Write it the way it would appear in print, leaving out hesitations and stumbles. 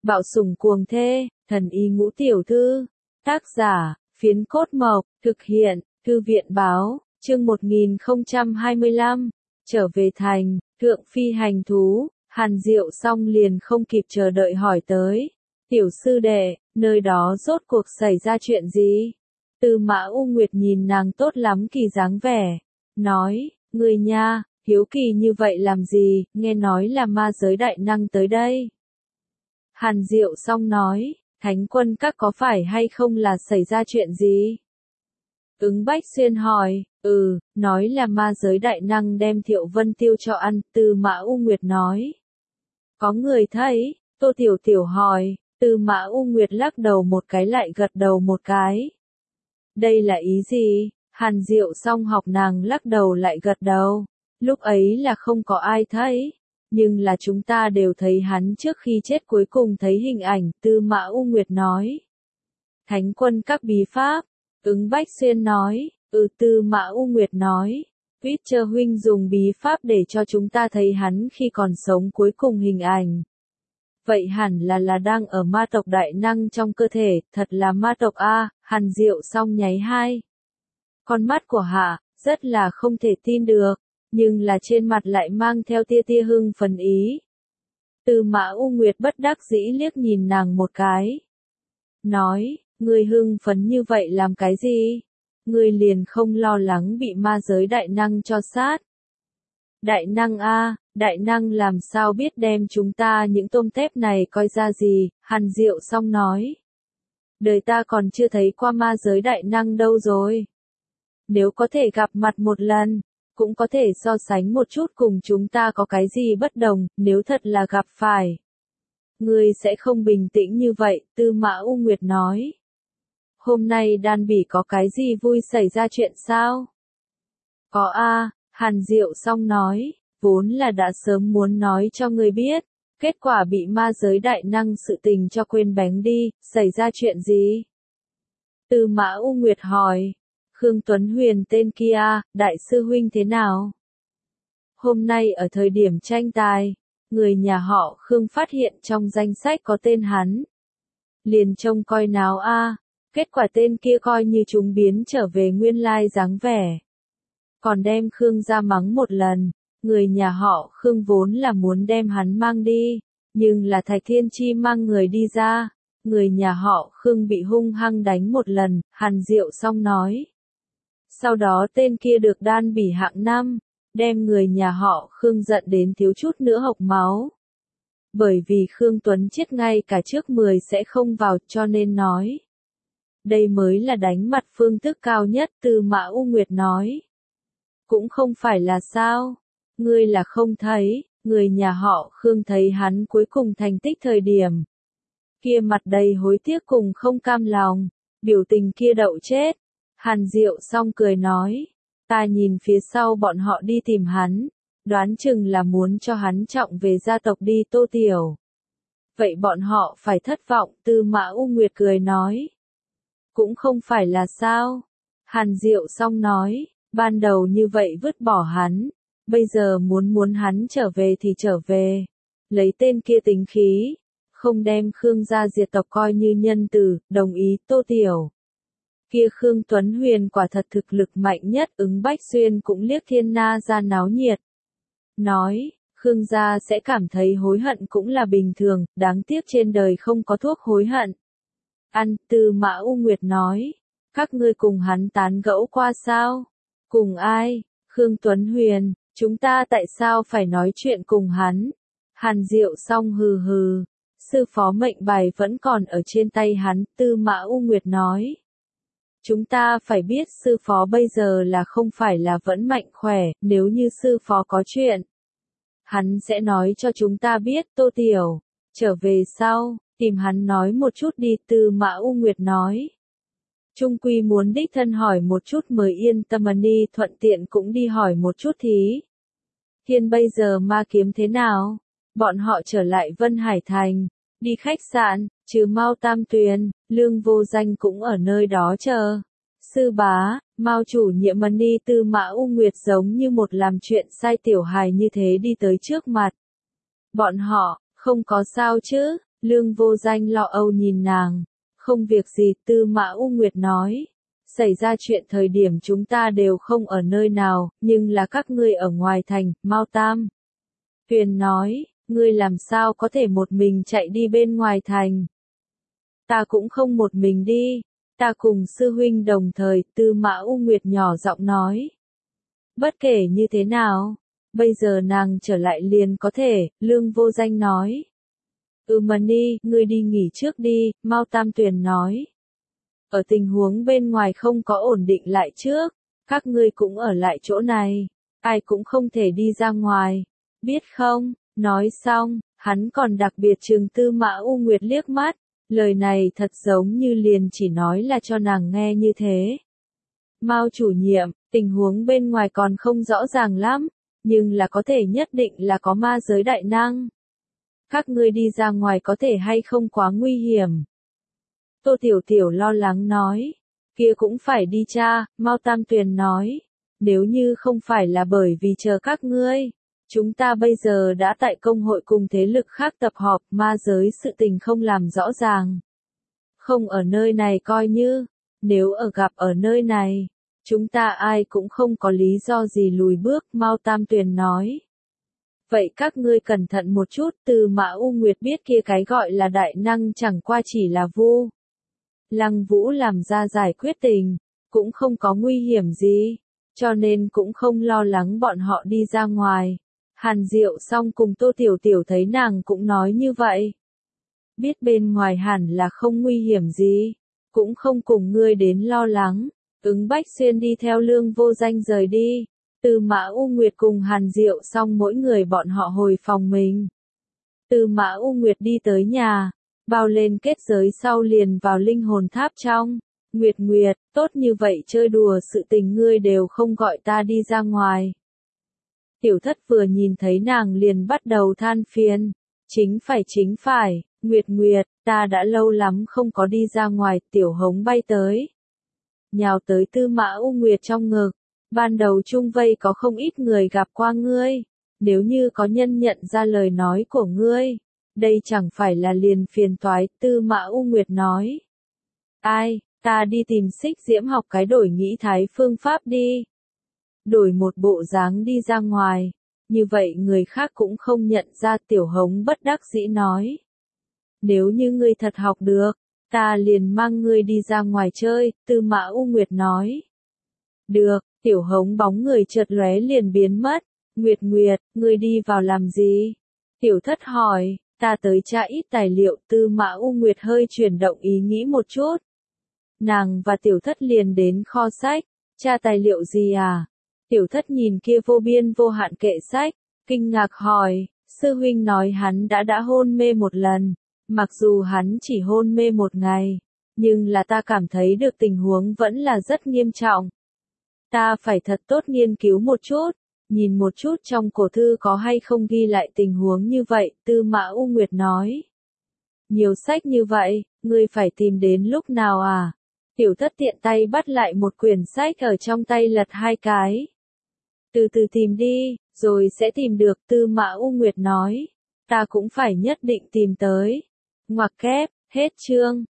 Bạo sủng cuồng thê, thần y ngũ tiểu thư. Tác giả, Phiến Cốt Mộc, thực hiện, Thư viện báo, chương 1025, trở về thành, thượng phi hành thú, Hàn Diệu xong liền không kịp chờ đợi hỏi tới. Tiểu sư đệ, nơi đó rốt cuộc xảy ra chuyện gì? Tư Mã U Nguyệt nhìn nàng tốt lắm kỳ dáng vẻ, nói, người nha, hiếu kỳ như vậy làm gì, nghe nói là ma giới đại năng tới đây. Hàn Diệu xong nói, Thánh quân các có phải hay không là xảy ra chuyện gì? Ứng Bách Xuyên hỏi, nói là ma giới đại năng đem Thiệu Vân Tiêu cho ăn, Tư Mã U Nguyệt nói. Có người thấy, Tô Tiểu Tiểu hỏi, Tư Mã U Nguyệt lắc đầu một cái lại gật đầu một cái. Đây là ý gì? Hàn Diệu xong học nàng lắc đầu lại gật đầu. Lúc ấy là không có ai thấy. Nhưng là chúng ta đều thấy hắn trước khi chết cuối cùng thấy hình ảnh, Tư Mã U Nguyệt nói. Thánh quân các bí pháp, Ứng Bách Xuyên nói, Tư Mã U Nguyệt nói. Witcher huynh dùng bí pháp để cho chúng ta thấy hắn khi còn sống cuối cùng hình ảnh. Vậy hẳn là đang ở ma tộc đại năng trong cơ thể, thật là ma tộc a. Hàn Diệu xong nháy hai. Con mắt của Hạ, rất là không thể tin được, nhưng là trên mặt lại mang theo tia tia hưng phấn ý. Tư Mã U Nguyệt bất đắc dĩ liếc nhìn nàng một cái. Nói, ngươi hưng phấn như vậy làm cái gì? Ngươi liền không lo lắng bị ma giới đại năng cho sát. Đại năng a, đại năng làm sao biết đem chúng ta những tôm tép này coi ra gì, Hàn Diệu xong nói. Đời ta còn chưa thấy qua ma giới đại năng đâu rồi. Nếu có thể gặp mặt một lần, cũng có thể so sánh một chút cùng chúng ta có cái gì bất đồng, nếu thật là gặp phải. Ngươi sẽ không bình tĩnh như vậy, Tư Mã U Nguyệt nói. Hôm nay Đan Bỉ có cái gì vui xảy ra chuyện sao? Có a, Hàn Diệu xong nói, vốn là đã sớm muốn nói cho ngươi biết, kết quả bị ma giới đại năng sự tình cho quên bén đi, xảy ra chuyện gì? Tư Mã U Nguyệt hỏi, Khương Tuấn Huyền tên kia, đại sư huynh thế nào? Hôm nay ở thời điểm tranh tài, người nhà họ Khương phát hiện trong danh sách có tên hắn. Liền trông coi náo a, kết quả tên kia coi như chúng biến trở về nguyên lai dáng vẻ. Còn đem Khương ra mắng một lần, người nhà họ Khương vốn là muốn đem hắn mang đi, nhưng là Thạch Thiên Chi mang người đi ra, người nhà họ Khương bị hung hăng đánh một lần, Hàn Diệu xong nói. Sau đó tên kia được Đan Bỉ hạng 5, đem người nhà họ Khương giận đến thiếu chút nữa hộc máu. Bởi vì Khương Tuấn chết ngay cả trước 10 sẽ không vào cho nên nói. Đây mới là đánh mặt phương thức cao nhất, Tư Mã U Nguyệt nói. Cũng không phải là sao, ngươi là không thấy, người nhà họ Khương thấy hắn cuối cùng thành tích thời điểm. Kia mặt đầy hối tiếc cùng không cam lòng, biểu tình kia đậu chết. Hàn Diệu xong cười nói, ta nhìn phía sau bọn họ đi tìm hắn, đoán chừng là muốn cho hắn trọng về gia tộc đi Tô Tiểu. Vậy bọn họ phải thất vọng, Tư Mã U Nguyệt cười nói. Cũng không phải là sao, Hàn Diệu xong nói, ban đầu như vậy vứt bỏ hắn, bây giờ muốn hắn trở về thì trở về, lấy tên kia tính khí, không đem Khương gia diệt tộc coi như nhân tử, đồng ý Tô Tiểu. Kia Khương Tuấn Huyền quả thật thực lực mạnh nhất, Ứng Bách Xuyên cũng liếc Thiên Na ra náo nhiệt. Nói, Khương gia sẽ cảm thấy hối hận cũng là bình thường, đáng tiếc trên đời không có thuốc hối hận. Tư Mã U Nguyệt nói, các ngươi cùng hắn tán gẫu qua sao? Cùng ai? Khương Tuấn Huyền, chúng ta tại sao phải nói chuyện cùng hắn? Hàn Diệu xong hừ hừ, sư phó mệnh bài vẫn còn ở trên tay hắn, Tư Mã U Nguyệt nói. Chúng ta phải biết sư phó bây giờ là không phải là vẫn mạnh khỏe, nếu như sư phó có chuyện. Hắn sẽ nói cho chúng ta biết, Tô Tiểu, trở về sau, tìm hắn nói một chút đi, Tư Mã U Nguyệt nói. Trung quy muốn đích thân hỏi một chút mới yên tâm đi, thuận tiện cũng đi hỏi một chút thí. Thiên bây giờ ma kiếm thế nào? Bọn họ trở lại Vân Hải Thành, đi khách sạn, trừ Mao Tam Tuyền, Lương Vô Danh cũng ở nơi đó chờ. Sư bá, Mao chủ nhiệm đi, Tư Mã U Nguyệt giống như một làm chuyện sai tiểu hài như thế đi tới trước mặt. Bọn họ, không có sao chứ, Lương Vô Danh lo âu nhìn nàng. Không việc gì, Tư Mã U Nguyệt nói. Xảy ra chuyện thời điểm chúng ta đều không ở nơi nào, nhưng là các ngươi ở ngoài thành, Mao Tam. Tuyền nói, ngươi làm sao có thể một mình chạy đi bên ngoài thành. Ta cũng không một mình đi, ta cùng sư huynh đồng thời, Tư Mã U Nguyệt nhỏ giọng nói. Bất kể như thế nào, bây giờ nàng trở lại liền có thể, Lương Vô Danh nói. Mani, ngươi đi nghỉ trước đi, Mao Tam Tuyền nói. Ở tình huống bên ngoài không có ổn định lại trước, các ngươi cũng ở lại chỗ này, ai cũng không thể đi ra ngoài, biết không? Nói xong, hắn còn đặc biệt trừng Tư Mã U Nguyệt liếc mắt, lời này thật giống như liền chỉ nói là cho nàng nghe như thế. Mao chủ nhiệm, tình huống bên ngoài còn không rõ ràng lắm, nhưng là có thể nhất định là có ma giới đại năng. Các ngươi đi ra ngoài có thể hay không quá nguy hiểm. Tô Tiểu Tiểu lo lắng nói, kia cũng phải đi cha, Mao Tam Tuyền nói, nếu như không phải là bởi vì chờ các ngươi, chúng ta bây giờ đã tại công hội cùng thế lực khác tập họp, ma giới sự tình không làm rõ ràng. Không ở nơi này coi như, nếu gặp ở nơi này, chúng ta ai cũng không có lý do gì lùi bước, Mao Tam Tuyền nói. Vậy các ngươi cẩn thận một chút, Tư Mã U Nguyệt biết kia cái gọi là đại năng chẳng qua chỉ là Vu Lăng Vũ làm ra giải quyết tình, cũng không có nguy hiểm gì, cho nên cũng không lo lắng bọn họ đi ra ngoài. Hàn Diệu xong cùng Tô Tiểu Tiểu thấy nàng cũng nói như vậy. Biết bên ngoài hẳn là không nguy hiểm gì, cũng không cùng ngươi đến lo lắng. Bách Xuyên đi theo Lương Vô Danh rời đi. Tư Mã U Nguyệt cùng Hàn Diệu xong mỗi người bọn họ hồi phòng mình. Tư Mã U Nguyệt đi tới nhà, bao lên kết giới sau liền vào linh hồn tháp trong. Nguyệt Nguyệt, tốt như vậy chơi đùa sự tình ngươi đều không gọi ta đi ra ngoài. Tiểu Thất vừa nhìn thấy nàng liền bắt đầu than phiền. Chính phải, Nguyệt Nguyệt, ta đã lâu lắm không có đi ra ngoài, Tiểu Hống bay tới. Nhào tới Tư Mã U Nguyệt trong ngực. Ban đầu chung vây có không ít người gặp qua ngươi, nếu như có nhân nhận ra lời nói của ngươi, đây chẳng phải là liền phiền toái, Tư Mã U Nguyệt nói. Ai, ta đi tìm Xích Diễm học cái đổi nghĩ thái phương pháp đi. Đổi một bộ dáng đi ra ngoài, như vậy người khác cũng không nhận ra, Tiểu Hống bất đắc dĩ nói. Nếu như ngươi thật học được, ta liền mang ngươi đi ra ngoài chơi, Tư Mã U Nguyệt nói. Được. Tiểu Hống bóng người chợt lóe liền biến mất. Nguyệt Nguyệt, ngươi đi vào làm gì? Tiểu Thất hỏi, ta tới tra ít tài liệu, Tư Mã U Nguyệt hơi chuyển động ý nghĩ một chút. Nàng và Tiểu Thất liền đến kho sách, tra tài liệu gì à? Tiểu Thất nhìn kia vô biên vô hạn kệ sách, kinh ngạc hỏi, sư huynh nói hắn đã hôn mê một lần, mặc dù hắn chỉ hôn mê một ngày, nhưng là ta cảm thấy được tình huống vẫn là rất nghiêm trọng. Ta phải thật tốt nghiên cứu một chút, nhìn một chút trong cổ thư có hay không ghi lại tình huống như vậy, Tư Mã U Nguyệt nói. Nhiều sách như vậy, ngươi phải tìm đến lúc nào à? Tiểu Thất tiện tay bắt lại một quyển sách ở trong tay lật hai cái. Từ từ tìm đi, rồi sẽ tìm được, Tư Mã U Nguyệt nói. Ta cũng phải nhất định tìm tới. Ngoặc kép, hết chương.